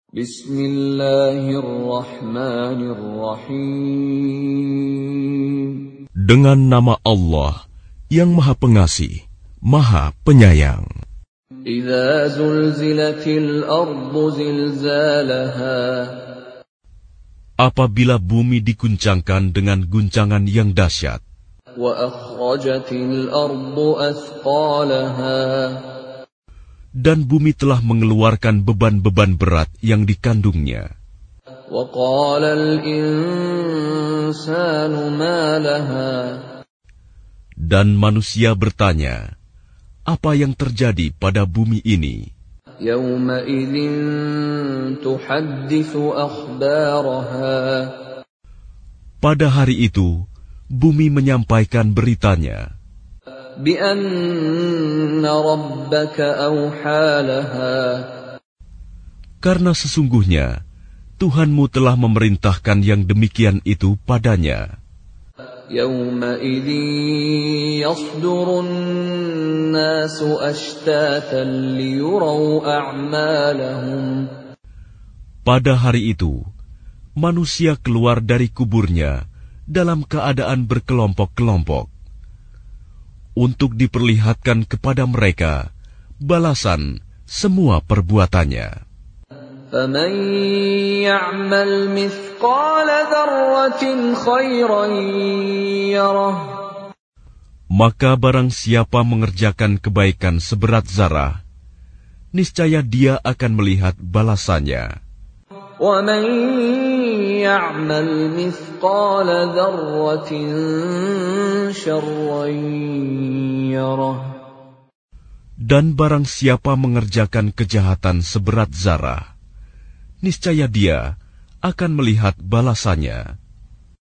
Bismillahirrahmanirrahim. Dengan nama Allah yang Maha Pengasih, Maha Penyayang. Idza zulzilatil ardu zilzalaha. Apabila bumi diguncangkan dengan guncangan yang dahsyat. Wa akhrajatil ardu athqalaha. Dan bumi telah mengeluarkan beban-beban berat yang dikandungnya. Wa qalal insanu ma laha. Dan manusia bertanya, apa yang terjadi pada bumi ini? Yawma idzin tuhadditsu akhbaraha. Pada hari itu, bumi menyampaikan beritanya. Bi anna rabbaka awha laha. Karena sesungguhnya Tuhanmu telah memerintahkan yang demikian itu padanya. Yawma idzin yasdurun nasu ashtatan liyuraw a'malahum. Pada hari itu, manusia keluar dari kuburnya dalam keadaan berkelompok-kelompok untuk diperlihatkan kepada mereka balasan semua perbuatannya. فَمَنْ يَعْمَلْ مِثْقَالَ ذَرَّةٍ خَيْرًا يَرَهُ. Maka barang siapa mengerjakan kebaikan seberat zarah, niscaya dia akan melihat balasannya. وَمَنْ يَعْمَلْ مِثْقَالَ ذَرَّةٍ شَرًّا يَرَهُ. Dan barang siapa mengerjakan kejahatan seberat zarah, niscaya dia akan melihat balasannya.